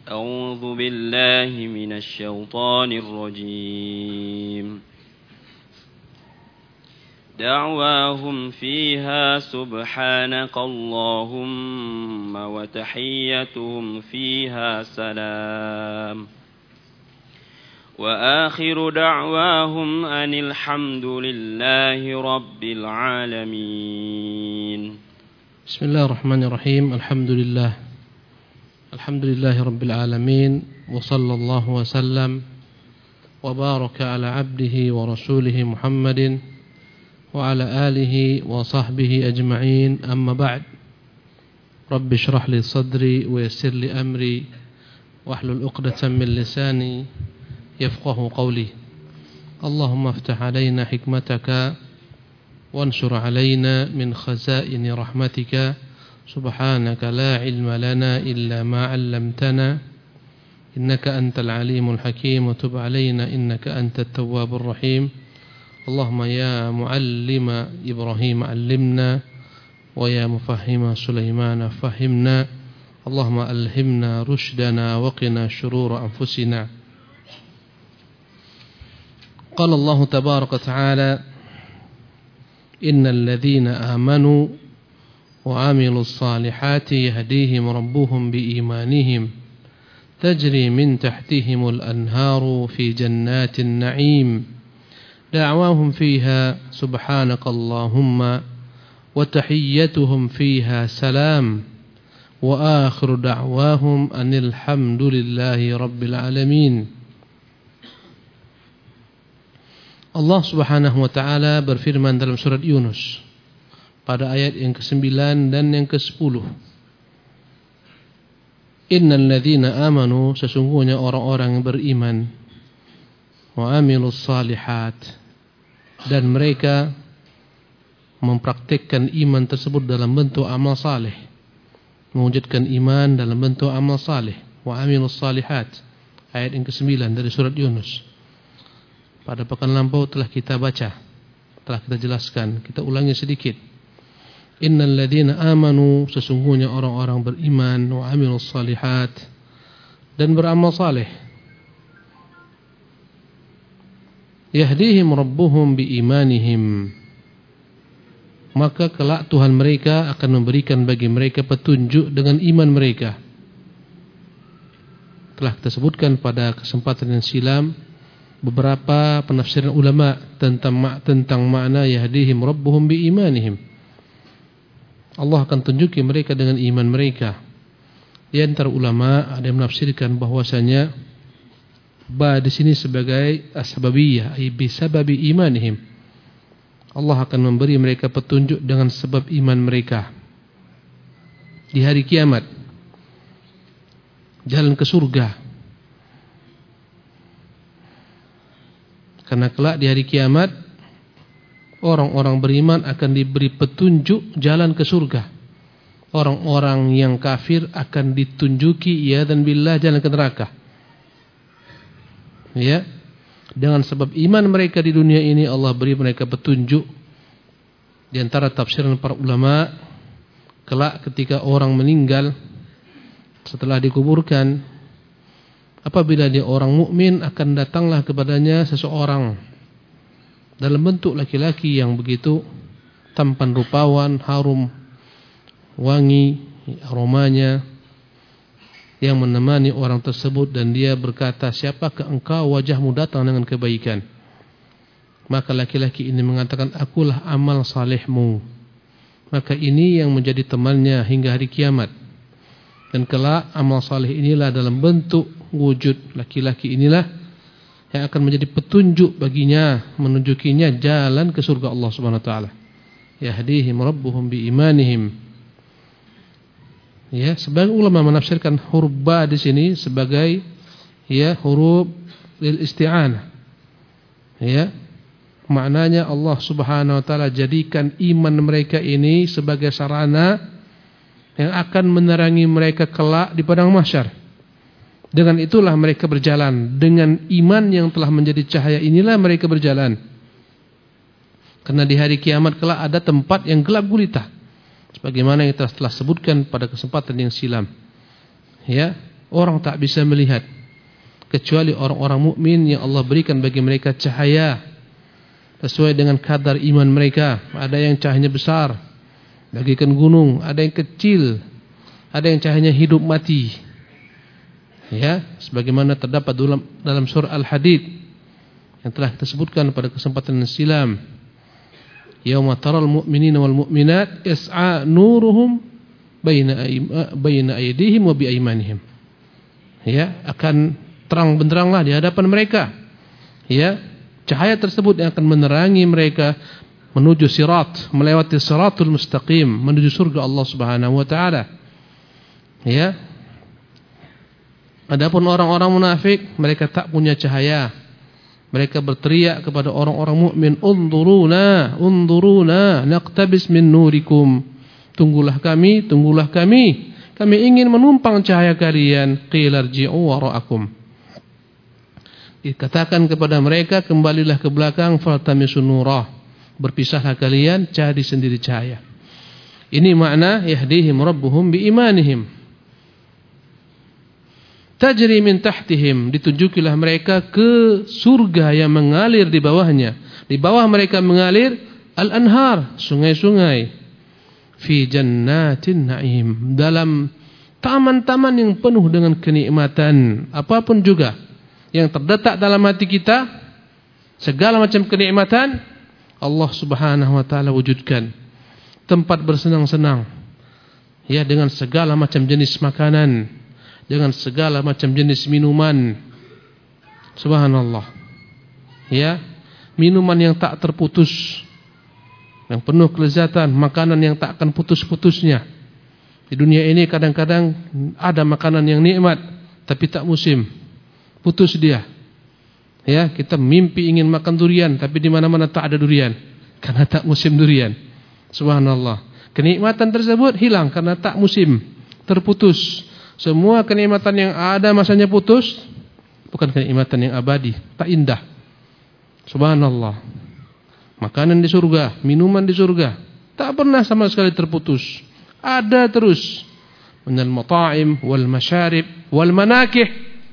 أعوذ بالله من الشيطان الرجيم دعواهم فيها سبحانك اللهم وتحيتهم فيها سلام وآخر دعواهم أن الحمد لله رب العالمين. بسم الله الرحمن الرحيم. الحمد لله رب العالمين وصلى الله وسلم وبارك على عبده ورسوله محمد وعلى آله وصحبه أجمعين. أما بعد، رب اشرح لي صدري ويسر لي أمري واحلل عقدة من لساني يفقه قولي. اللهم افتح علينا حكمتك وانشر علينا من خزائن رحمتك سبحانك لا علم لنا إلا ما علمتنا إنك أنت العليم الحكيم وتب علينا إنك أنت التواب الرحيم. اللهم يا معلم إبراهيم علمنا ويا مفهم سليمان فهمنا. اللهم ألهمنا رشدنا وقنا شرور أنفسنا. قال الله تبارك وتعالى إن الذين آمنوا وعملوا الصالحات يهديهم ربهم بإيمانهم تجري من تحتهم الأنهار في جنات النعيم دعواهم فيها سبحانك اللهم وتحيتهم فيها سلام وآخر دعواهم أن الحمد لله رب العالمين. Allah Subhanahu wa taala berfirman dalam surat Yunus pada ayat yang ke-9 dan yang ke-10. Innal ladzina amanu, sesungguhnya orang-orang yang beriman, wa amilus salihat, dan mereka mempraktikkan iman tersebut dalam bentuk amal saleh, mewujudkan iman dalam bentuk amal saleh, wa amilus salihat, ayat yang ke-9 dari surat Yunus. Pada pekan lampau telah kita baca, telah kita jelaskan, kita ulangi sedikit. Innal ladzina amanu, sesungguhnya orang-orang beriman, wa amilus salihat, dan beramal saleh, yahdihim rabbuhum biimanihim, maka kelak Tuhan mereka akan memberikan bagi mereka petunjuk dengan iman mereka. Telah kita sebutkan pada kesempatan yang silam beberapa penafsiran ulama tentang makna yahdihim rabbuhum biimanihim. Allah akan tunjuki mereka dengan iman mereka. Di antara ulama ada yang menafsirkan bahwasanya ba di sini sebagai asbabiyah, ay bisababi imanihim. Allah akan memberi mereka petunjuk dengan sebab iman mereka di hari kiamat, jalan ke surga. Karena kelak di hari kiamat orang-orang beriman akan diberi petunjuk jalan ke surga. Orang-orang yang kafir akan ditunjuki ya dan billah jalan ke neraka. Ya, dengan sebab iman mereka di dunia ini Allah beri mereka petunjuk. Di antara tafsiran para ulama, kelak ketika orang meninggal setelah dikuburkan, apabila dia orang mukmin, akan datanglah kepadanya seseorang dalam bentuk laki-laki yang begitu tampan rupawan, harum wangi aromanya, yang menemani orang tersebut, dan dia berkata, siapakah engkau, wajahmu datang dengan kebaikan? Maka laki-laki ini mengatakan, akulah amal salehmu. Maka ini yang menjadi temannya hingga hari kiamat. Dan kelak amal saleh inilah dalam bentuk wujud laki-laki inilah yang akan menjadi petunjuk baginya, menunjukinya jalan ke surga Allah Subhanahu wa taala. Yahdihim rabbuhum biimanihim. Ya, sebagian ulama menafsirkan huruf ba di sini sebagai huruf lil isti'anah. Ya. Maknanya Allah Subhanahu wa taala jadikan iman mereka ini sebagai sarana yang akan menerangi mereka kelak di padang mahsyar. Dengan itulah mereka berjalan. Dengan iman yang telah menjadi cahaya inilah mereka berjalan. Karena di hari kiamat kelak ada tempat yang gelap gulita. Sebagaimana yang telah sebutkan pada kesempatan yang silam. Ya, Orang tak bisa melihat kecuali orang-orang mukmin yang Allah berikan bagi mereka cahaya sesuai dengan kadar iman mereka. Ada yang cahayanya besar, bagaikan gunung, ada yang kecil, ada yang cahayanya hidup mati. Ya, sebagaimana terdapat dalam surah Al-Hadid yang telah kita sebutkan pada kesempatan yang silam. Yauma taral mu'minina wal mu'minat yas'a nuruhum baina aydihim wa bi aymanihim. Ya, akan terang benderanglah di hadapan mereka. Ya, cahaya tersebut yang akan menerangi mereka menuju sirat, melewati siratul mustaqim, menuju surga Allah Subhanahu wa taala. Ya. Adapun orang-orang munafik, mereka tak punya cahaya. Mereka berteriak kepada orang-orang mukmin, "Unzuruna, unzuruna, naqtabis min nurikum." Tunggulah kami, tunggulah kami. Kami ingin menumpang cahaya kalian. Qila irji'u wara'akum. Dikatakan kepada mereka, kembalilah ke belakang, faltamisun nurah. Berpisahlah kalian, cari sendiri cahaya. Ini makna yahdihim rabbuhum biimanihim. Tajri min tahtihim, ditunjukilah mereka ke surga yang mengalir di bawahnya. Di bawah mereka mengalir al-anhar, sungai-sungai. Fi jannatin na'im, dalam taman-taman yang penuh dengan kenikmatan. Apapun juga yang terdetak dalam hati kita, segala macam kenikmatan Allah Subhanahu wa taala wujudkan. Tempat bersenang-senang, ya, dengan segala macam jenis makanan, dengan segala macam jenis minuman. Subhanallah. Ya, minuman yang tak terputus, yang penuh kelezatan, makanan yang tak akan putus-putusnya. Di dunia ini kadang-kadang ada makanan yang nikmat tapi tak musim, putus dia. Ya, kita mimpi ingin makan durian tapi di mana-mana tak ada durian karena tak musim durian. Subhanallah. Kenikmatan tersebut hilang karena tak musim, terputus. Semua kenikmatan yang ada masanya putus, bukan kenikmatan yang abadi, tak indah. Subhanallah. Makanan di surga, minuman di surga, tak pernah sama sekali terputus. Ada terus. Minal mata'im wal masyarib wal manakih.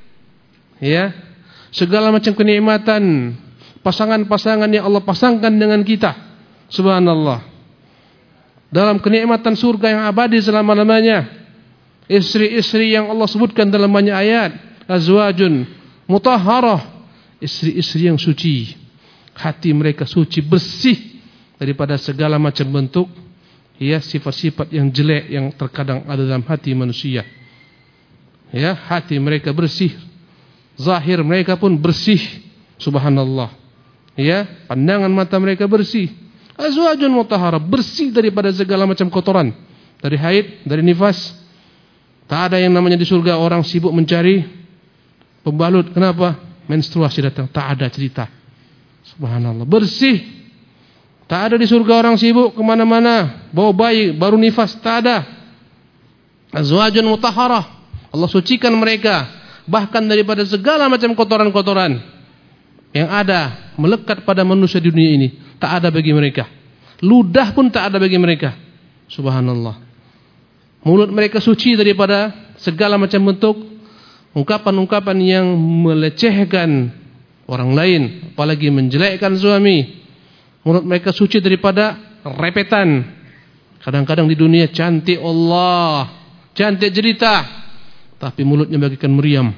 Ya, segala macam kenikmatan, pasangan-pasangan yang Allah pasangkan dengan kita. Subhanallah. Dalam kenikmatan surga yang abadi selama-lamanya. Istri-istri yang Allah sebutkan dalam banyak ayat. Azwajun mutahharah, istri-istri yang suci. Hati mereka suci, bersih daripada segala macam bentuk, ya, sifat-sifat yang jelek yang terkadang ada dalam hati manusia. Ya, hati mereka bersih, zahir mereka pun bersih. Subhanallah. Ya, pandangan mata mereka bersih. Azwajun mutahharah, bersih daripada segala macam kotoran, dari haid, dari nifas. Tak ada yang namanya di surga orang sibuk mencari pembalut. Kenapa? Menstruasi datang, tak ada cerita. Subhanallah, bersih. Tak ada di surga orang sibuk kemana-mana, bawa bayi, baru nifas, tak ada. Azwajun mutahharah, Allah sucikan mereka bahkan daripada segala macam kotoran-kotoran yang ada melekat pada manusia di dunia ini. Tak ada bagi mereka. Ludah pun tak ada bagi mereka. Subhanallah. Mulut mereka suci daripada segala macam bentuk ungkapan-ungkapan yang melecehkan orang lain, apalagi menjelekkan suami. Mulut mereka suci daripada repetan. Kadang-kadang di dunia cantik Allah, cantik jelita, tapi mulutnya bagaikan meriam.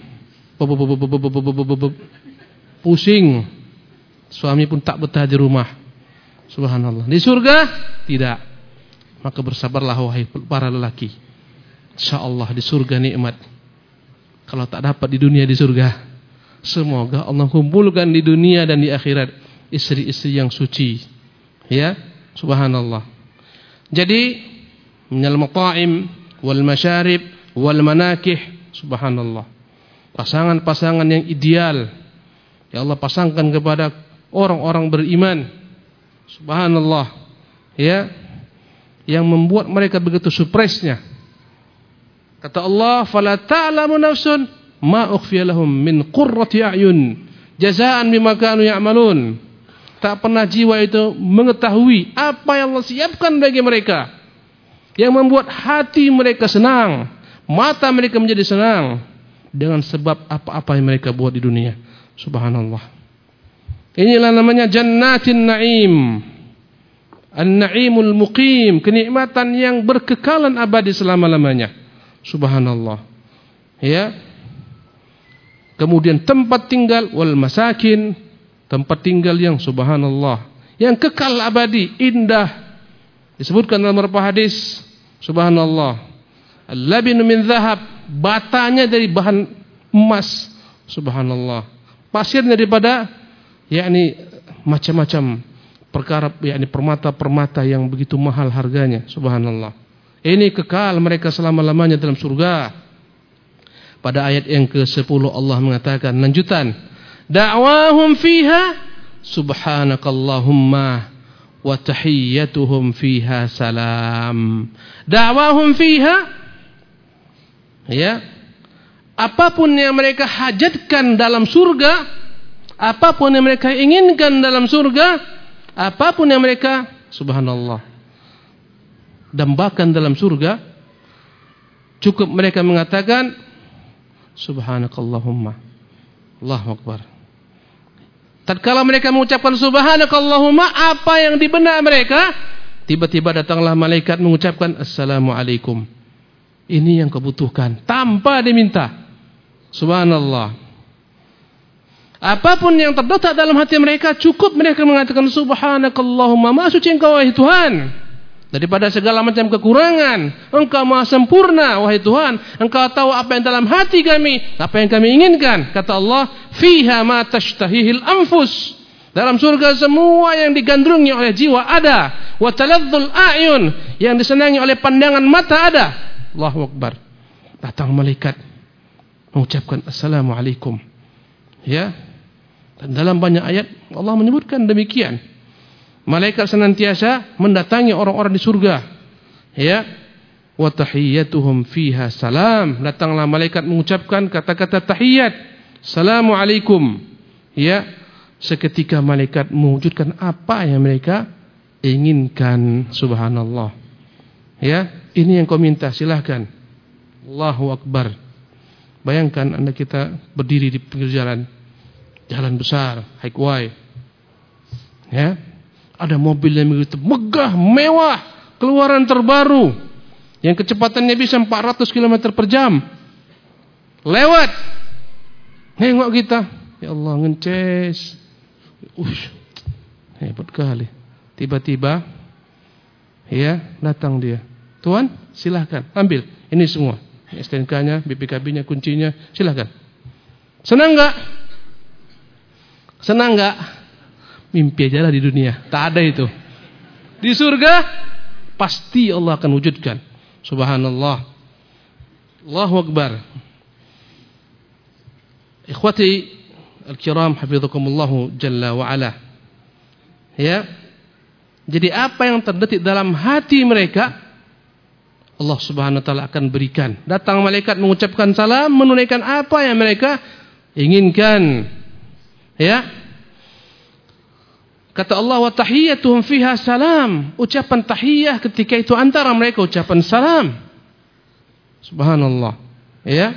Pusing. Suami pun tak betah di rumah. Subhanallah. Di surga tidak. Maka bersabarlah wahai para lelaki. InsyaAllah di surga nikmat. Kalau tak dapat di dunia, di surga. Semoga Allah kumpulkan di dunia dan di akhirat istri-istri yang suci. Ya, subhanallah. Jadi minal mata'im wal masyarib wal manakih, subhanallah. Pasangan-pasangan yang ideal ya Allah pasangkan kepada orang-orang beriman. Subhanallah. Ya, yang membuat mereka begitu surprise-nya. Kata Allah, "Fala ta'lamu nafsun ma ukhfiya lahum min qurrati a'yun jazaa'an bima kanu ya'malun." Tak pernah jiwa itu mengetahui apa yang Allah siapkan bagi mereka, yang membuat hati mereka senang, mata mereka menjadi senang, dengan sebab apa-apa yang mereka buat di dunia. Subhanallah. Inilah namanya jannatin na'im. An-na'imul muqim, kenikmatan yang berkekalan abadi selama-lamanya. Subhanallah. Ya. Kemudian tempat tinggal wal masakin, tempat tinggal yang subhanallah, yang kekal abadi, indah. Disebutkan dalam beberapa hadis, subhanallah. Al-labinu min dhahab, batanya dari bahan emas, subhanallah. Pasirnya daripada yakni macam-macam perkara, yakni permata-permata yang begitu mahal harganya, subhanallah. Ini kekal mereka selama-lamanya dalam surga. Pada ayat yang ke-10 Allah mengatakan lanjutan, da'wahum fiha subhanakallahumma wa tahiyyatuhum fiha salam. Da'wahum fiha, ya, apapun yang mereka hajatkan dalam surga, apapun yang mereka inginkan dalam surga, apapun yang mereka subhanallah dambakan dalam surga, cukup mereka mengatakan subhanakallahumma, Allahu akbar. Tatkala mereka mengucapkan subhanakallahumma, apa yang di benak mereka, tiba-tiba datanglah malaikat mengucapkan assalamualaikum. Ini yang kebutuhkan tanpa diminta. Subhanallah. Apapun yang terdetak dalam hati mereka, cukup mereka mengatakan subhanakallahumma, maha suci Engkau wahai Tuhan daripada segala macam kekurangan. Engkau maha sempurna wahai Tuhan. Engkau tahu apa yang dalam hati kami, apa yang kami inginkan. Kata Allah, fiha ma tashtahihil anfus, dalam surga semua yang digandrungi oleh jiwa ada, wa taladzul a'yun, yang disenangi oleh pandangan mata ada. Allahu akbar. Datang malaikat mengucapkan assalamualaikum, ya. Dan dalam banyak ayat Allah menyebutkan demikian. Malaikat senantiasa mendatangi orang-orang di surga, ya. Wa tahiyyatuhum fiha salam, datanglah malaikat mengucapkan kata-kata tahiyat, assalamualaikum, ya. Seketika malaikat mewujudkan apa yang mereka inginkan, subhanallah. Ya, ini yang kau minta, silahkan. Allahu akbar. Bayangkan Anda kita berdiri di pinggir jalan besar, highway, ya. Ada mobil yang begitu megah, mewah, keluaran terbaru, yang kecepatannya bisa 400 km per jam. Lewat, nengok kita, ya Allah, ngences. Hebat kali. Tiba-tiba, ya, datang dia. Tuan, silahkan, ambil. Ini semua. STNK-nya, BPKB-nya, kuncinya, silahkan. Senang enggak? Senang enggak? Mimpi aja lah di dunia, tak ada itu. Di surga pasti Allah akan wujudkan. Subhanallah. Allahu akbar. Ikhwati al-kiram, hafizakumullahu jalla wa ala. Ya. Jadi apa yang terdetik dalam hati mereka, Allah Subhanahu wa taala akan berikan. Datang malaikat mengucapkan salam, menunaikan apa yang mereka inginkan. Ya. Kata Allah, wa tahiyyatuhum fiha salam. Ucapan tahiyah ketika itu antara mereka ucapan salam. Subhanallah. Ya.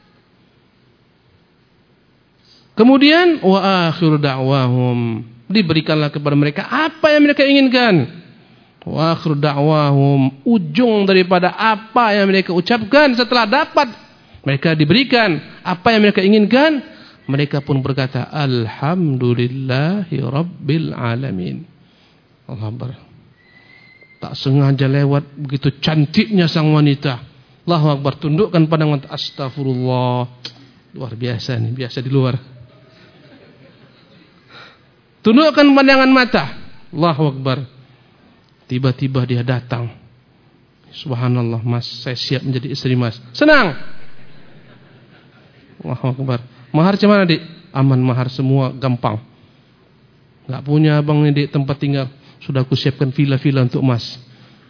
Kemudian wa akhiru da'wahum, diberikanlah kepada mereka apa yang mereka inginkan. Wa akhiru da'wahum, ujung daripada apa yang mereka ucapkan setelah dapat mereka diberikan apa yang mereka inginkan, mereka pun berkata alhamdulillahi rabbil alamin. Allahu akbar. Tak sengaja lewat begitu cantiknya sang wanita. Allahu akbar, tundukkan pandangan, astagfirullah. Luar biasa nih, biasa di luar. Tundukkan pandangan mata. Allahu akbar. Tiba-tiba dia datang. Subhanallah, Mas, saya siap menjadi istri Mas. Senang. Allahu akbar. Mahar macam mana, Dik? Aman, mahar semua gampang. Enggak punya abang ni, Dik, tempat tinggal. Sudah aku siapkan villa-villa untuk Mas.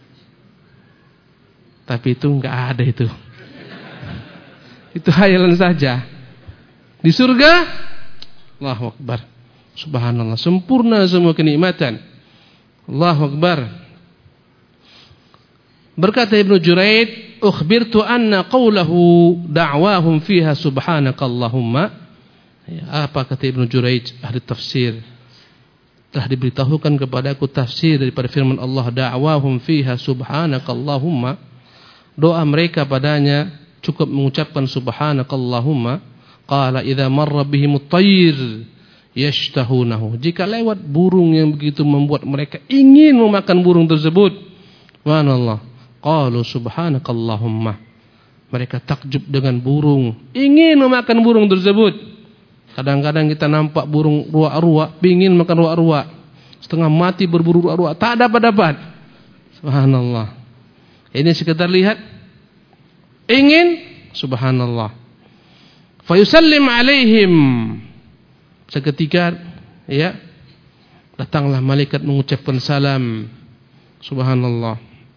Tapi itu enggak ada itu. Itu hayalan saja. Di surga, Allahu akbar. Subhanallah, sempurna semua kenikmatan. Allahu akbar. Berkata Ibnu Juraid, ukhbirtu anna qawlahu da'wahum fiha subhanakallahumma. Apa kata Ibnu Jurayj ahli tafsir? Telah diberitahukan kepadaku tafsir daripada firman Allah, da'wahum fiha subhanakallahumma. Doa mereka padanya cukup mengucapkan subhanakallahumma. Qala idza marra bihimut tayr yashtahunahu. Jika lewat burung yang begitu membuat mereka ingin memakan burung tersebut. Subhanallah. Qalu subhanakallahumma. Mereka takjub dengan burung, ingin memakan burung tersebut. Kadang-kadang kita nampak burung ruak-ruak, ingin makan ruak-ruak. Setengah mati berburu ruak-ruak, tak dapat-dapat. Subhanallah. Ini sekedar lihat, ingin, subhanallah. Fayusallim alaihim. Seketika, ya, datanglah malaikat mengucapkan salam. Subhanallah.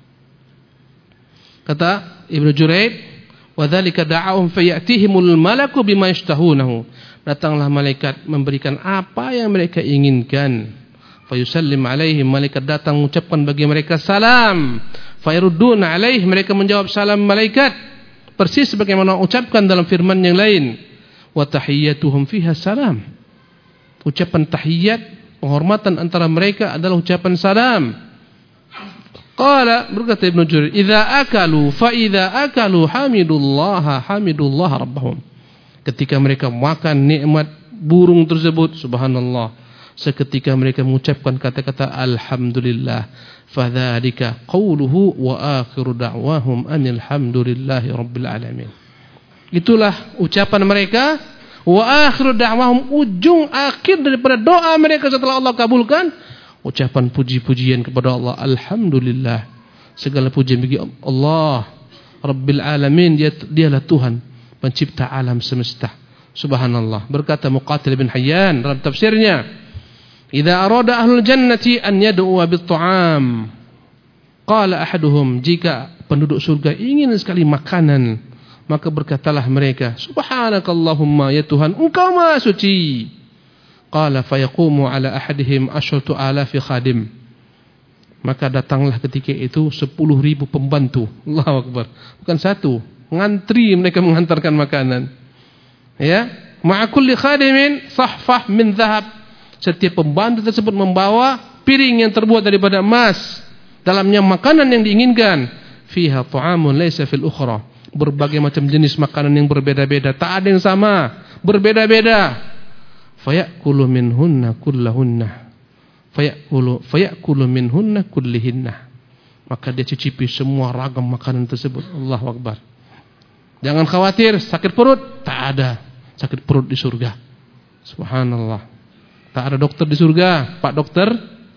Kata Ibnu Jurayj, wa dzalika da'ahum fayatihimul malaku bima yashtahunahu. Datanglah malaikat memberikan apa yang mereka inginkan. Fayusallim alaihim, malaikat datang mengucapkan bagi mereka salam. Fayarudduna alaih, mereka menjawab salam malaikat persis sebagaimana ucapkan dalam firman yang lain. Wa tahiyyatuhum fiha salam. Ucapan tahiyat, penghormatan antara mereka adalah ucapan salam. Qala, berkata Ibnu Jurayj, idza akalu hamidullah rabbahum. Ketika mereka makan nikmat burung tersebut, subhanallah, seketika mereka mengucapkan kata-kata alhamdulillah. Fadzalika qauluhu wa akhiru da'wahum anil hamdulillahi rabbil alamin. Itulah ucapan mereka, wa akhiru da'wahum, ujung akhir daripada doa mereka setelah Allah kabulkan, ucapan puji-pujian kepada Allah, alhamdulillah. Segala puji bagi Allah rabbil alamin, dialah Tuhan pencipta alam semesta. Subhanallah. Berkata Muqatil bin Hayyan dalam tafsirnya, idza arada ahlul jannati an yad'u bit-ta'am, qala ahaduhum, jika penduduk surga ingin sekali makanan, maka berkatalah mereka, subhanakallahumma, ya Tuhan, engkau maha suci. Qala fayaqumu ala ahadihim 10,000 khadim. Maka datanglah ketika itu 10.000 pembantu. Allahu akbar. Bukan satu, ngantri mereka mengantarkan makanan. Ya, ma'a kulli khadimin sahfah min dhahab. Setiap pembantu tersebut membawa piring yang terbuat daripada emas, dalamnya makanan yang diinginkan. Fiha ta'amun laysa fil ukhra. Berbagai macam jenis makanan yang berbeda-beda, tak ada yang sama, berbeda-beda. Fayakulu minhunna kullahunna. Fayakulu minhunna kullihinna. Maka dia cicipi semua ragam makanan tersebut. Allahu akbar. Jangan khawatir sakit perut, tak ada sakit perut di surga. Subhanallah. Tak ada dokter di surga, Pak Dokter.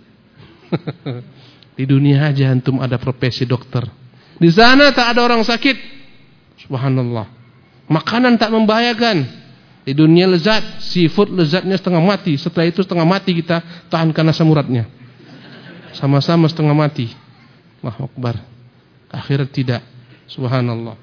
Di dunia aja antum ada profesi dokter. Di sana tak ada orang sakit. Subhanallah. Makanan tak membahayakan. Di dunia lezat, seafood lezatnya setengah mati. Setelah itu setengah mati kita tahankan asam uratnya. Sama-sama setengah mati. Allahu akbar. Akhirat tidak. Subhanallah.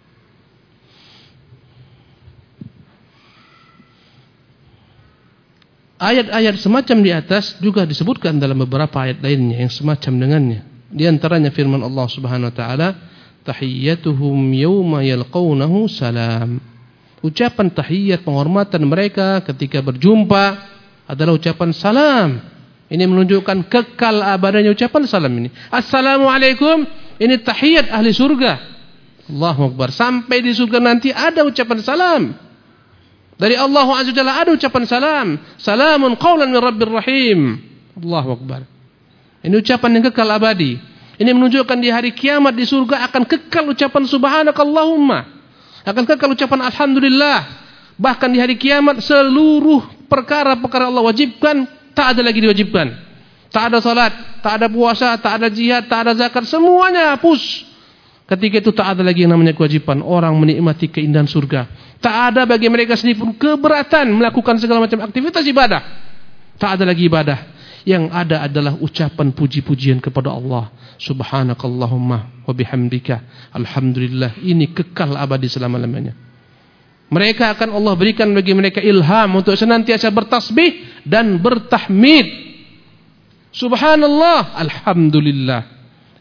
Ayat-ayat semacam di atas juga disebutkan dalam beberapa ayat lainnya yang semacam dengannya. Di antaranya firman Allah Subhanahu wa taala, tahiyyatuhum yawma yalqawnahu salam. Ucapan tahiyat, penghormatan mereka ketika berjumpa adalah ucapan salam. Ini menunjukkan kekal abadanya ucapan salam ini. Assalamualaikum, ini tahiyat ahli surga. Allahu akbar. Sampai di surga nanti ada ucapan salam. Dari Allah Azza wa Jalla ada ucapan salam. Salamun qawlan min Rabbir Rahim. Allahu akbar. Ini ucapan yang kekal abadi. Ini menunjukkan di hari kiamat di surga akan kekal ucapan subhanakallahumma. Akan kekal ucapan alhamdulillah. Bahkan di hari kiamat seluruh perkara-perkara Allah wajibkan tak ada lagi diwajibkan. Tak ada salat, tak ada puasa, tak ada jihad, tak ada zakat, semuanya hapus. Ketika itu tak ada lagi yang namanya kewajiban. Orang menikmati keindahan surga. Tak ada bagi mereka sendiri pun keberatan melakukan segala macam aktivitas ibadah. Tak ada lagi ibadah. Yang ada adalah ucapan puji-pujian kepada Allah. Subhanakallahumma wa bihamdika. Alhamdulillah. Ini kekal abadi selama-lamanya. Mereka akan Allah berikan bagi mereka ilham untuk senantiasa bertasbih dan bertahmid. Subhanallah. Alhamdulillah.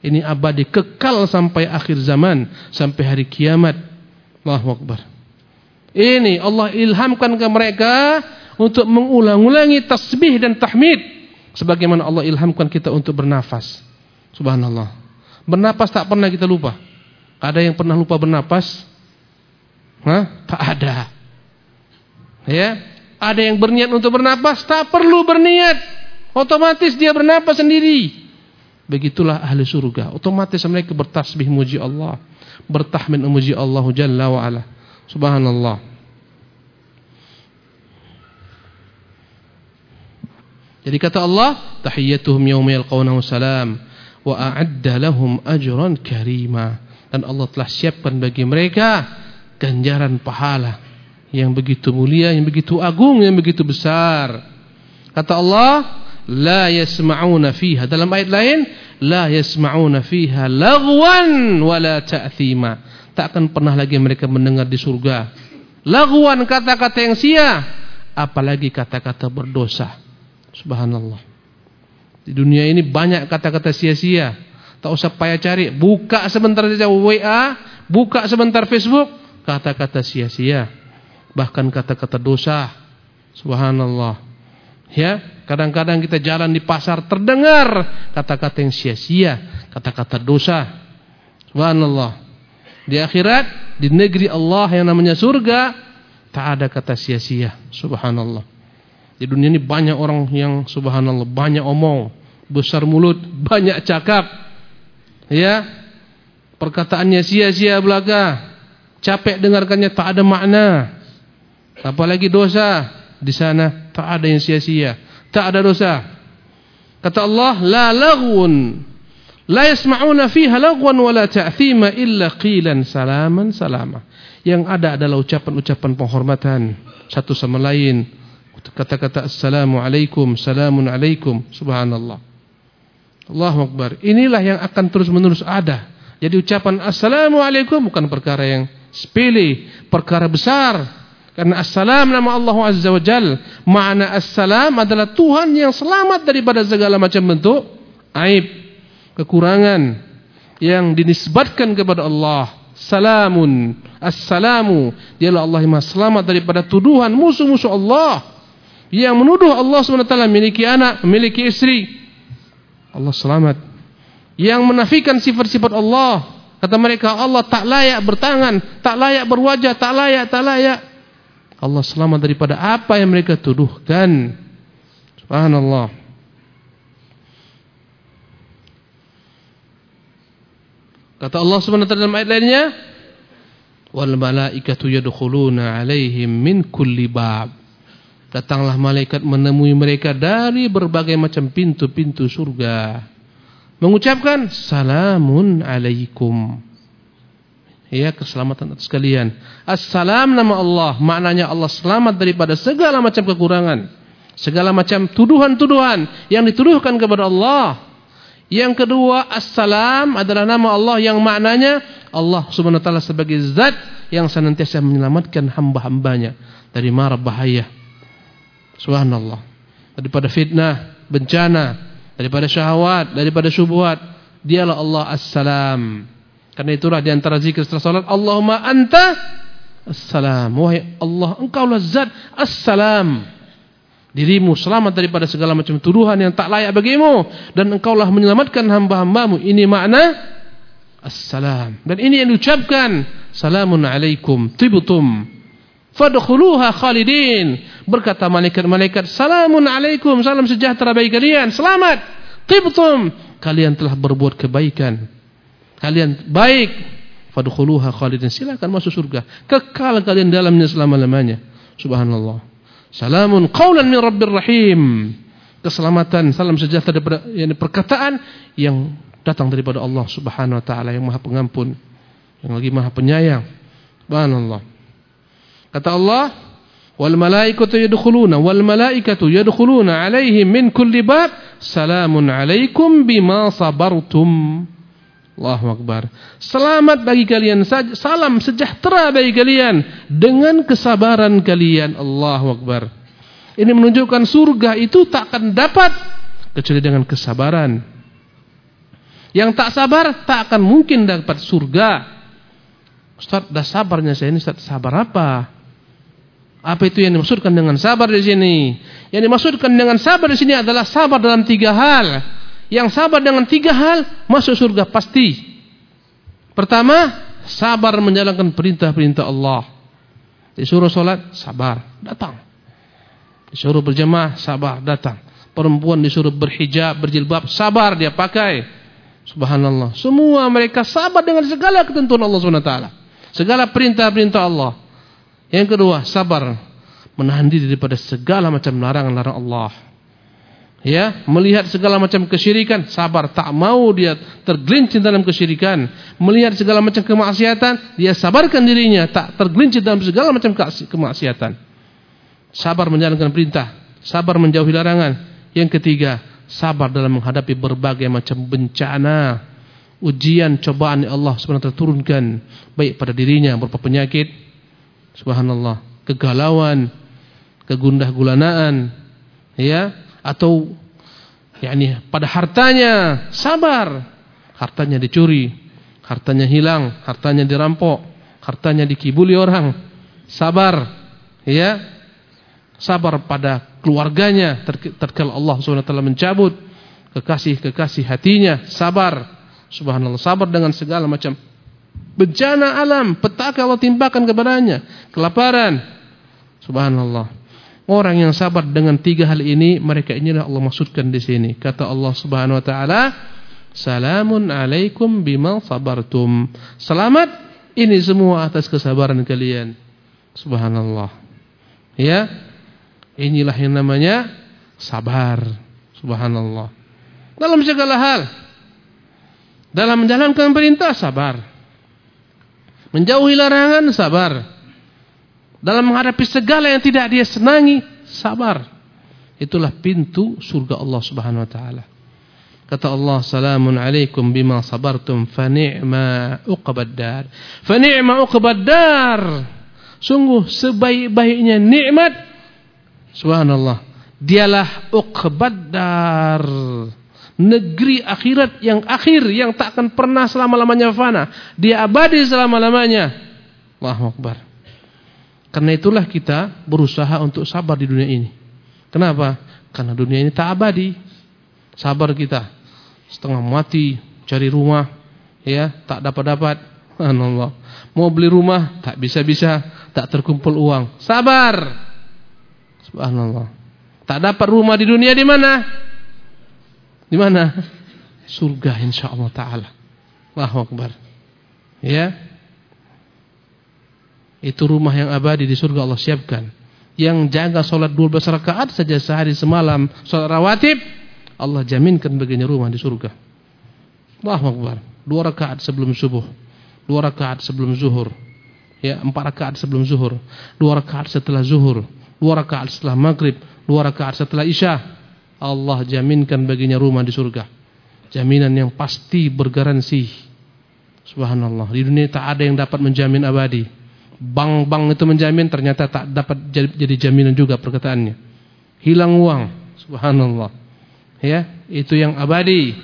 Ini abadi, kekal sampai akhir zaman, sampai hari kiamat. Allahu Akbar. Ini Allah ilhamkan ke mereka untuk mengulang-ulangi tasbih dan tahmid, sebagaimana Allah ilhamkan kita untuk bernafas. Subhanallah. Bernafas tak pernah kita lupa. Ada yang pernah lupa bernafas? Tak ada. Ya, ada yang berniat untuk bernafas, tak perlu berniat, otomatis dia bernafas sendiri. Begitulah ahli surga, otomatis mereka bertasbih muji Allah, bertahmid memuji Allah Jalla wa Ala. Subhanallah. Jadi kata Allah, tahiyyatuhum yawma yalqawnahu salam wa a'adda lahum ajran karima. Dan Allah telah siapkan bagi mereka ganjaran pahala yang begitu mulia, yang begitu agung, yang begitu besar. Kata Allah, la yasma'una fiha, dalam ayat lain, la yasma'una fiha laghwan wala ta'thima. Tak akan pernah lagi mereka mendengar di surga laghwan, kata-kata yang sia, apalagi kata-kata berdosa. Subhanallah. Di dunia ini banyak kata-kata sia-sia, tak usah payah cari, buka sebentar saja WA, buka sebentar Facebook, kata-kata sia-sia, bahkan kata-kata dosa. Subhanallah. Ya, kadang-kadang kita jalan di pasar terdengar kata-kata yang sia-sia, kata-kata dosa. Subhanallah. Di akhirat, di negeri Allah yang namanya surga, tak ada kata sia-sia. Subhanallah. Di dunia ini banyak orang yang subhanallah, banyak omong, besar mulut, banyak cakap. Ya, perkataannya sia-sia belaka, capek dengarkannya, tak ada makna. Apalagi dosa, di sana tak ada yang sia-sia, tak ada dosa. Kata Allah, la laghun, la yasma'una fiha laghwan wala ta'thima illa qilan salaman salama. Yang ada adalah ucapan-ucapan penghormatan satu sama lain, kata-kata assalamu alaikum, salamun alaikum. Subhanallah. Allahu Akbar. Inilah yang akan terus-menerus ada. Jadi ucapan assalamu alaikum bukan perkara yang sepele, perkara besar. Karena assalam nama Allah Azza wa Jal. Makna assalam adalah Tuhan yang selamat daripada segala macam bentuk aib, kekurangan yang dinisbatkan kepada Allah. Salamun, assalamu, dialah Allah yang maha selamat daripada tuduhan musuh-musuh Allah yang menuduh Allah SWT memiliki anak, memiliki istri. Allah selamat. Yang menafikan sifat-sifat Allah, kata mereka Allah tak layak bertangan, tak layak berwajah, tak layak. Allah selamat daripada apa yang mereka tuduhkan. Subhanallah. Kata Allah SWT dalam ayat lainnya, wal malaikatu yadkhuluna alaihim min kulli bab. Datanglah malaikat menemui mereka dari berbagai macam pintu-pintu surga, mengucapkan salamun alaikum. Ya, keselamatan atas kalian. Assalam nama Allah, maknanya Allah selamat daripada segala macam kekurangan, segala macam tuduhan-tuduhan yang dituduhkan kepada Allah. Yang kedua, assalam adalah nama Allah yang maknanya Allah Subhanahu wa taala sebagai zat yang senantiasa menyelamatkan hamba-hambanya dari mara bahaya. Subhanallah. Daripada fitnah, bencana, daripada syahwat, daripada syubhat, dialah Allah as-salam. Karena itulah di antara zikir setelah salat, Allahumma anta as-salam. Wahai Allah, engkaulah zat as-salam. Dirimu selamat daripada segala macam tuduhan yang tak layak bagimu, dan engkaulah menyelamatkan hamba-hambamu. Ini makna as-salam. Dan ini yang diucapkan, salamun alaikum tibtum fadkhuluha khalidin. Berkata malaikat-malaikat, salamun alaikum, salam sejahtera bagi kalian, selamat. Tibtum, kalian telah berbuat kebaikan, kalian baik. Fadkhuluha khalidin, silakan masuk surga, kekal kalian dalamnya selama-lamanya. Subhanallah. Salamun qaulan min rabbir rahim. Keselamatan, salam sejahtera daripada perkataan yang datang daripada Allah Subhanahu wa taala yang Maha Pengampun, yang lagi Maha Penyayang. Subhanallah. Kata Allah, wal malaikatu yadkhuluna alaihim min kulli bab salamun alaikum bima sabartum. Allahu Akbar. Selamat bagi kalian, salam sejahtera bagi kalian dengan kesabaran kalian. Allahu Akbar. Ini menunjukkan surga itu tak akan dapat kecuali dengan kesabaran. Yang tak sabar tak akan mungkin dapat surga. Ustaz, dah sabarnya saya ini, Ustaz, sabar apa? Apa itu yang dimaksudkan dengan sabar di sini? Yang dimaksudkan dengan sabar di sini adalah sabar dalam 3 hal. Yang sabar dengan 3 hal masuk surga pasti. Pertama, sabar menjalankan perintah-perintah Allah. Disuruh sholat, sabar, datang. Disuruh berjamaah, sabar, datang. Perempuan disuruh berhijab, berjilbab, sabar dia pakai. Subhanallah. Semua mereka sabar dengan segala ketentuan Allah SWT. Segala perintah-perintah Allah. Yang kedua, sabar menahan diri daripada segala macam larangan-larangan Allah. Ya, melihat segala macam kesyirikan, sabar, tak mau dia tergelincir dalam kesyirikan. Melihat segala macam kemaksiatan, dia sabarkan dirinya, tak tergelincir dalam segala macam kemaksiatan. Sabar menjalankan perintah, sabar menjauhi larangan. Yang ketiga, sabar dalam menghadapi berbagai macam bencana, ujian, cobaan yang Allah SWT turunkan, baik pada dirinya berupa penyakit, subhanallah, kegalauan, kegundah gulanaan, ya, atau yakni pada hartanya, sabar, hartanya dicuri, hartanya hilang, hartanya dirampok, hartanya dikibuli orang, sabar, ya, sabar pada keluarganya tatkala Allah SWT mencabut kekasih-kekasih hatinya, sabar, subhanallah, sabar dengan segala macam bencana alam, petaka Allah timpakan kepadanya, kelaparan, subhanallah. Orang yang sabar dengan 3 hal ini, mereka inilah Allah maksudkan di sini. Kata Allah Subhanahu wa taala, "Salamun alaikum bima sabartum." Selamat ini semua atas kesabaran kalian. Subhanallah. Ya. Inilah yang namanya sabar. Subhanallah. Dalam segala hal. Dalam menjalankan perintah, sabar. Menjauhi larangan, sabar. Dalam menghadapi segala yang tidak dia senangi, sabar. Itulah pintu surga Allah Subhanahu wa taala. Kata Allah, "Salamun alaikum bima sabartum fa ni'ma uqbad dar." Fa ni'ma uqbad dar. Sungguh sebaik-baiknya nikmat, subhanallah, dialah uqbad dar. Negeri akhirat yang akhir, yang tak akan pernah selama-lamanya fana. Dia abadi selama-lamanya. Allahu Akbar. Karena itulah kita berusaha untuk sabar di dunia ini. Kenapa? Karena dunia ini tak abadi. Sabar kita. Setengah mati cari rumah, ya, tak dapat-dapat. Subhanallah. Mau beli rumah tak bisa-bisa, tak terkumpul uang. Sabar. Subhanallah. Tak dapat rumah di dunia, di mana? Di mana? Surga insyaallah taala. Allahu Akbar. Ya. Itu rumah yang abadi di surga Allah siapkan. Yang jaga solat 12 rakaat saja sehari semalam, solat rawatib, Allah jaminkan baginya rumah di surga. Allahu Akbar. 2 rakaat sebelum subuh, 2 rakaat sebelum zuhur, ya, 4 rakaat sebelum zuhur, 2 rakaat setelah zuhur, 2 rakaat setelah maghrib, 2 rakaat setelah isya. Allah jaminkan baginya rumah di surga. Jaminan yang pasti, bergaransi. Subhanallah. Di dunia tak ada yang dapat menjamin abadi. Bank-bank itu menjamin, ternyata tak dapat jadi jaminan juga perkataannya. Hilang uang, subhanallah. Ya, itu yang abadi.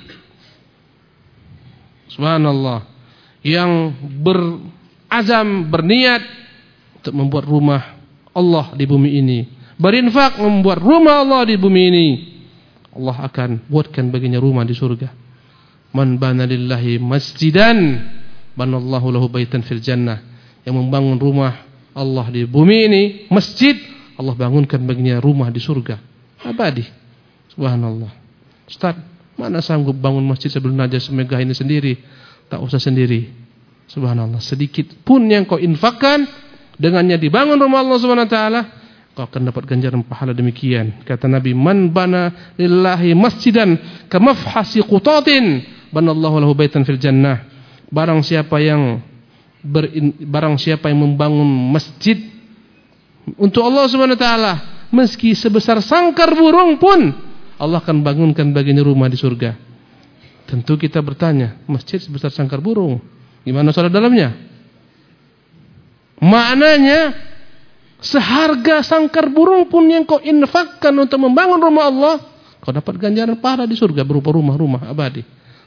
Subhanallah. Yang berazam, berniat untuk membuat rumah Allah di bumi ini, berinfak membuat rumah Allah di bumi ini, Allah akan buatkan baginya rumah di surga. Man bana lillahi masjidan, banallahu lahu baitan fil jannah. Yang membangun rumah Allah di bumi ini, masjid, Allah bangunkan baginya rumah di surga abadi. Subhanallah. Ustaz, mana sanggup bangun masjid sebelum aja semegah ini sendiri? Tak usah sendiri. Subhanallah. Sedikit pun yang kau infakkan, dengannya dibangun rumah Allah Subhanahu wa taala, kau akan dapat ganjaran pahala demikian. Kata Nabi, "Man bana lillahi masjidan kamafhasi qutatin, banallahu lahu baitan fil jannah." Barang siapa yang membangun masjid untuk Allah Subhanahu wa taala, meski sebesar sangkar burung pun, Allah akan bangunkan baginya rumah di surga. Tentu kita bertanya, masjid sebesar sangkar burung, gimana salat dalamnya? Maknanya, seharga sangkar burung pun yang kau infakkan untuk membangun rumah Allah, kau dapat ganjaran pahala di surga berupa rumah-rumah abadi.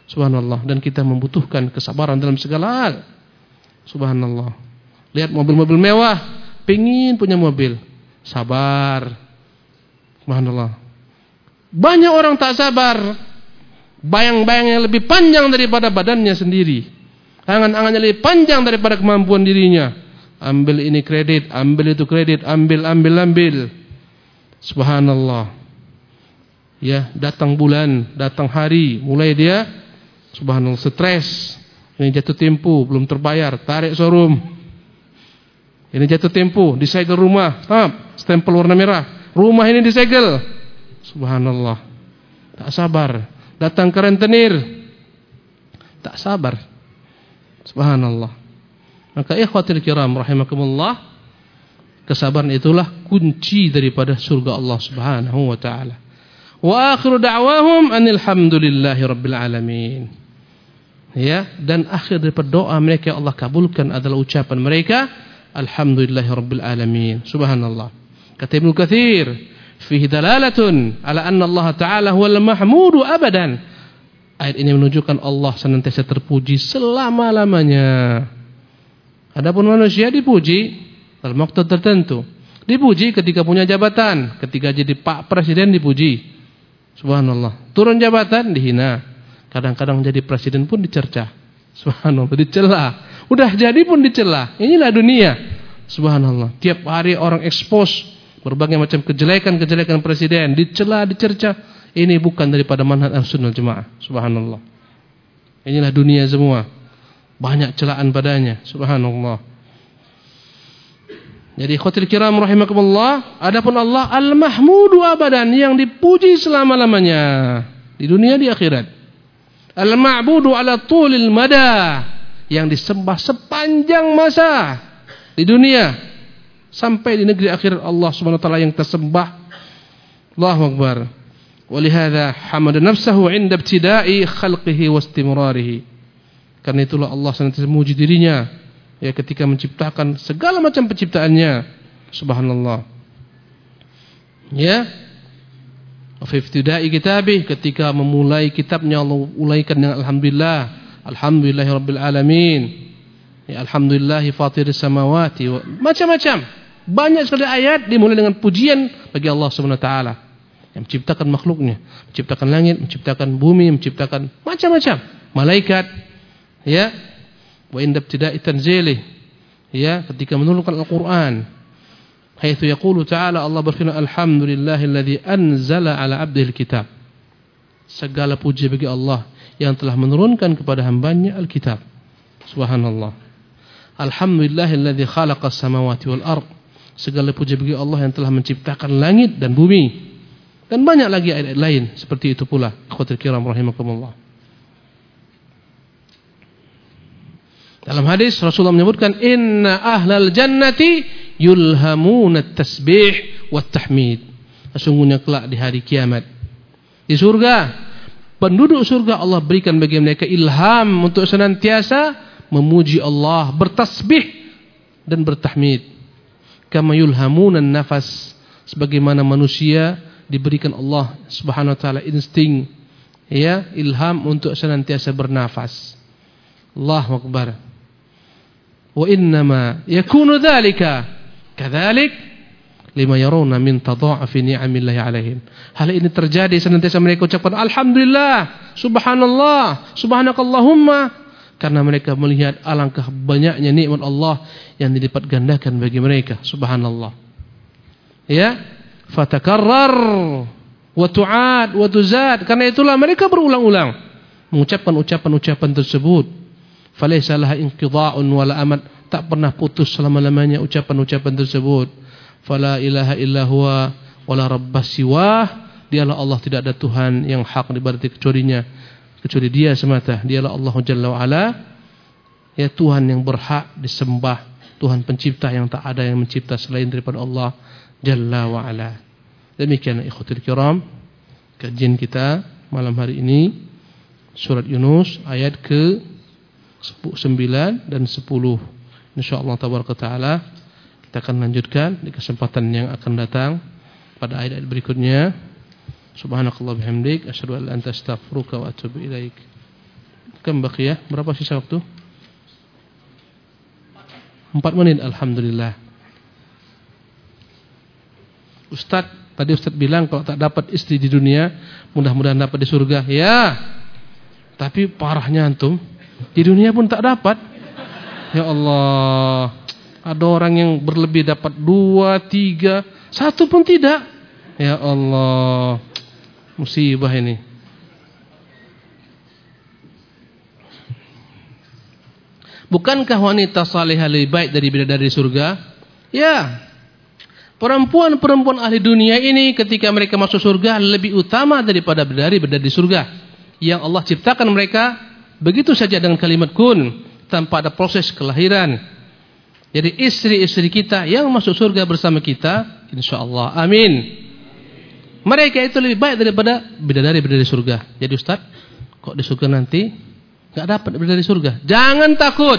Subhanallah. Dan kita membutuhkan kesabaran dalam segala hal. Subhanallah. Lihat mobil-mobil mewah, pengin punya mobil. Sabar. Subhanallah. Banyak orang tak sabar. Bayang-bayangnya lebih panjang daripada badannya sendiri. Angan-angannya lebih panjang daripada kemampuan dirinya. Ambil ini kredit, ambil itu kredit, ambil. Subhanallah. Ya, datang bulan, datang hari, mulai dia subhanallah stres. Ini jatuh tempo, belum terbayar, tarik showroom. Ini jatuh tempo, disegel rumah, stempel warna merah. Rumah ini disegel. Subhanallah. Tak sabar. Datang ke rentenir. Tak sabar. Subhanallah. Maka ikhwatul kiram rahimakumullah, kesabaran itulah kunci daripada surga Allah Subhanahu wa taala. Wa akhiru da'wahum anil hamdulillahi rabbil alamin. Ya, dan akhir daripada doa mereka yang Allah kabulkan adalah ucapan mereka alhamdulillahi rabbil alamin. Subhanallah. Kata Ibnu Katsir, fihi dalalatun ala anna Allah taala huwal mahmudu abadan. Ayat ini menunjukkan Allah senantiasa terpuji selama-lamanya. Adapun manusia dipuji dalam waktu tertentu. Dipuji ketika punya jabatan, ketika jadi Pak Presiden dipuji. Subhanallah. Turun jabatan dihina. Kadang-kadang jadi presiden pun dicerca. Subhanallah, dicela. Udah jadi pun dicela. Inilah dunia. Subhanallah. Tiap hari orang expose berbagai macam kejelekan-kejelekan presiden, dicela, dicerca. Ini bukan daripada manhaj Ahlussunnah wal Jamaah. Subhanallah. Inilah dunia semua. Banyak celaan padanya. Subhanallah. Jadi ikhwatul kiram rahimakumullah, adapun Allah al-mahmudu abadan, yang dipuji selama-lamanya di dunia di akhirat. Al-ma'budu ala tulil mada, yang disembah sepanjang masa di dunia sampai di negeri akhirat Allah Subhanahu wa taala yang tersembah. Allahu akbar. Walihada hamada nafsahu 'inda ibtida'i khalqihi wa istimrarihi. Karena itulah Allah senantiasa memuji dirinya ya ketika menciptakan segala macam penciptaannya. Subhanallah. Ya. Fi ibtida'i kitabih, ketika memulai kitabnya Allah mulaikan dengan alhamdulillah. Alhamdulillahirabbil alamin. Ya, alhamdulillahi fatiris samawati, macam-macam. Banyak sekali ayat dimulai dengan pujian bagi Allah Subhanahu wa taala yang menciptakan makhluknya, menciptakan langit, menciptakan bumi, menciptakan macam-macam malaikat. Ya, wa inda ibtida'i tanzilih, ya, ketika menurunkan Al-Qur'an, haitsu yaqulu ta'ala, Allah berfirman alhamdulillahilladzi anzala 'ala 'abdihi al-kitab. Segala puji bagi Allah yang telah menurunkan kepada hambanya Al-Kitab. Subhanallah. Alhamdulillahilladzi khalaqas samawati wal ard. Segala puji bagi Allah yang telah menciptakan langit dan bumi. Dan banyak lagi ayat-ayat lain seperti itu pula. Ikhwatul kiram rahimakumullah. Dalam hadis Rasulullah menyebutkan inna ahlal jannati yulhamuna at-tasbih wat tahmid. Sesungguhnya kelak di hari kiamat di surga, penduduk surga Allah berikan bagi mereka ilham untuk senantiasa memuji Allah, bertasbih dan bertahmid. Kama yulhamuna an-nafas, sebagaimana manusia diberikan Allah Subhanahu wa taala insting, ya, ilham untuk senantiasa bernafas. Allahu akbar. Wa innama yakunu dzalika kadzalik lima yarawna min tadha'ufi ni'amillahi 'alaihim. Hal ini terjadi senantiasa mereka ucapkan alhamdulillah, subhanallah, subhanakallahumma, karena mereka melihat alangkah banyaknya nikmat Allah yang dilipat gandakan bagi mereka. Subhanallah. Ya, fatakarrar wa tu'ad wa tuzad. Karena itulah mereka berulang-ulang mengucapkan ucapan-ucapan tersebut. Falaysa laha inqidha'un wala amad, tak pernah putus selama-lamanya ucapan-ucapan tersebut. Fala ilaha illa huwa wala rabbas siwah, dialah Allah, tidak ada Tuhan yang hak diibadati kecuali Dia semata. Dialah Allah Jalla wa Ala, ya, Tuhan yang berhak disembah, Tuhan pencipta yang tak ada yang mencipta selain daripada Allah Jalla wa Ala. Demikian ikhwatul kiram kajian kita malam hari ini, surat Yunus ayat ke 9 dan 10. Insyaallah tabaraka taala kita akan lanjutkan di kesempatan yang akan datang pada ayat-ayat berikutnya. Subhanakallah bihamdik, asyhadu an la ilaha illa anta, astaghfiruka wa atubu ilaik. Kam baqiyah? Berapa sisa waktu? 4 menit, alhamdulillah. Ustaz, tadi Ustaz bilang kalau tak dapat istri di dunia, mudah-mudahan dapat di surga. Ya. Tapi parahnya antum, di dunia pun tak dapat. Ya Allah. Ada orang yang berlebih dapat 2, 3, 1 pun tidak. Ya Allah. Musibah ini. Bukankah wanita salihah lebih baik dari bidadari surga? Ya. Perempuan-perempuan ahli dunia ini ketika mereka masuk surga lebih utama daripada bidadari di surga. Yang Allah ciptakan mereka begitu saja dengan kalimat kun, tanpa ada proses kelahiran. Jadi istri-istri kita yang masuk surga bersama kita, insyaallah. Amin. Mereka itu lebih baik daripada bidadari surga. Jadi Ustaz, kok di surga nanti gak dapat bidadari surga? Jangan takut.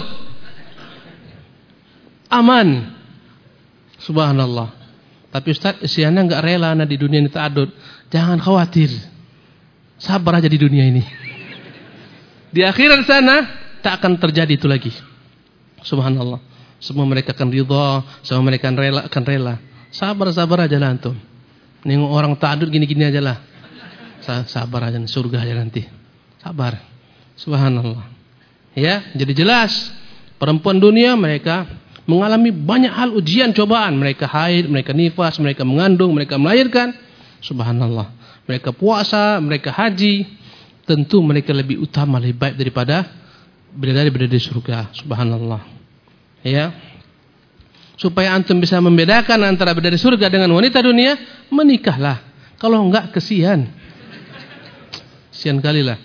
Aman. Subhanallah. Tapi Ustaz, isyana gak rela di dunia ini ta'adud. Jangan khawatir. Sabar aja di dunia ini. Di akhirat sana tak akan terjadi itu lagi. Subhanallah. Semua mereka akan ridha, semua mereka akan rela. Sabar aja lah antum. Nengok orang ta'adud gini-gini aja lah. Sabar aja, surga aja nanti. Sabar. Subhanallah. Ya, jadi jelas perempuan dunia mereka mengalami banyak hal ujian cobaan. Mereka haid, mereka nifas, mereka mengandung, mereka melahirkan. Subhanallah. Mereka puasa, mereka haji. Tentu mereka lebih utama, lebih baik daripada bidadari surga. Subhanallah. Ya. Supaya antum bisa membedakan antara bidadari surga dengan wanita dunia, menikahlah. Kalau enggak kesian. Kesian kali lah.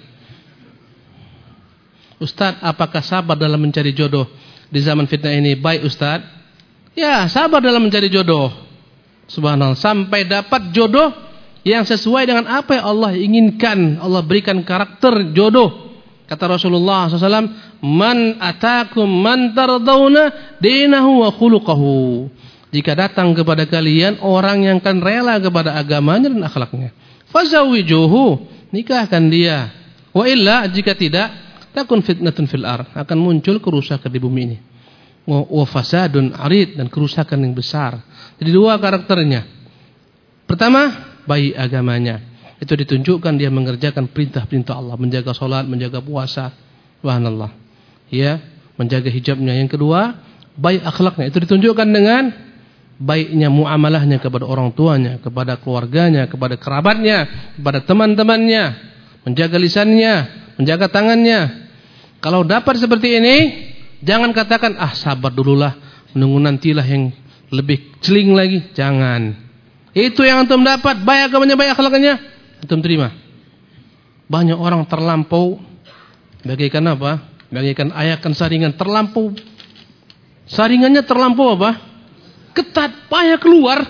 Ustaz, apakah sabar dalam mencari jodoh di zaman fitnah ini baik Ustaz? Ya, sabar dalam mencari jodoh. Subhanallah. Sampai dapat jodoh yang sesuai dengan apa yang Allah inginkan. Allah berikan karakter jodoh. Kata Rasulullah SAW, Man atakum man tardawna dinahu wa khuluqahu. Jika datang kepada kalian orang yang akan rela kepada agamanya dan akhlaknya, fazawijuhu, nikahkan dia. Wa illa, jika tidak, takun fitnatun fil ar, akan muncul kerusakan di bumi ini. Wa fasadun arid, dan kerusakan yang besar. Jadi 2 karakternya. Pertama, baik agamanya. Itu ditunjukkan dia mengerjakan perintah-perintah Allah, menjaga salat, menjaga puasa. Subhanallah. Ya, menjaga hijabnya. Yang kedua, baik akhlaknya. Itu ditunjukkan dengan baiknya muamalahnya kepada orang tuanya, kepada keluarganya, kepada kerabatnya, kepada teman-temannya, menjaga lisannya, menjaga tangannya. Kalau dapat seperti ini, jangan katakan, sabar dululah, menunggu nantilah yang lebih celing lagi. Jangan. Itu yang antum dapat, baik agamanya, baik akhlaknya, antum terima. Banyak orang terlampau, bagaikan apa? Bagaikan ayakan saringan, terlampau. Saringannya terlampau apa? Ketat, payah keluar.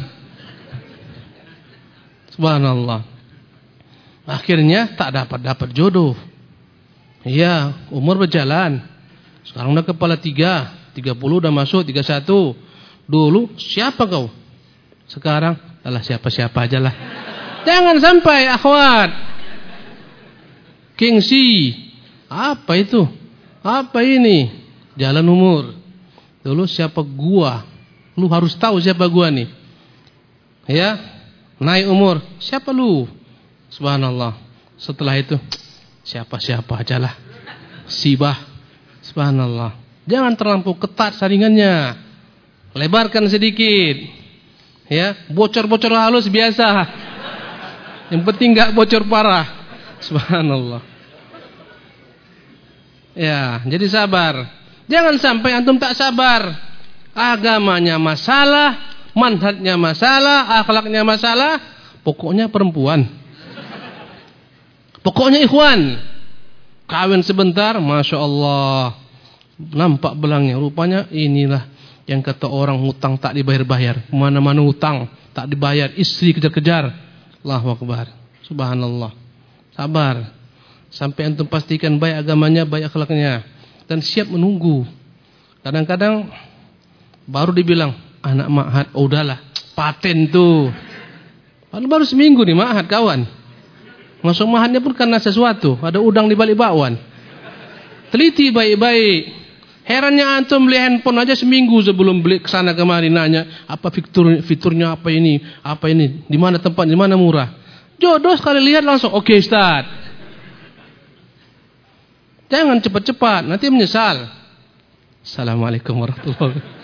Subhanallah. Akhirnya tak dapat jodoh. Ya, umur berjalan. Sekarang udah kepala 30 udah masuk 31. Dulu siapa kau? Sekarang alah siapa-siapa aja lah. Jangan sampai akhwat gengsi. Apa itu? Apa ini? Jalan umur. Dulu siapa gua? Lu harus tahu siapa gua nih. Ya, naik umur. Siapa lu? Subhanallah. Setelah itu siapa-siapa aja lah. Sibah. Subhanallah. Jangan terlampau ketat saringannya. Lebarkan sedikit. Ya, bocor-bocor halus biasa. Yang penting enggak bocor parah. Subhanallah. Ya, jadi sabar. Jangan sampai antum tak sabar. Agamanya masalah, manhajnya masalah, akhlaknya masalah, pokoknya perempuan. Pokoknya ikhwan. Kawin sebentar, Masya Allah, nampak belangnya. Rupanya inilah yang kata orang hutang tak dibayar-bayar. Mana-mana hutang tak dibayar, istri kejar-kejar. Allahu Akbar. Subhanallah. Sabar. Sampai antum pastikan baik agamanya, baik akhlaknya, dan siap menunggu. Kadang-kadang baru dibilang anak ma'had, udahlah, paten tuh. Baru seminggu nih ma'had kawan. Masuk ma'hadnya pun karena sesuatu, ada udang di balik bakwan. Teliti baik-baik. Herannya antum beli handphone aja seminggu sebelum beli kesana kemari nanya apa fiturnya apa ini, di mana tempat, di mana murah. Jodoh sekali lihat langsung oke, Ustaz. Jangan cepat-cepat, nanti menyesal. Assalamualaikum warahmatullahi wabarakatuh.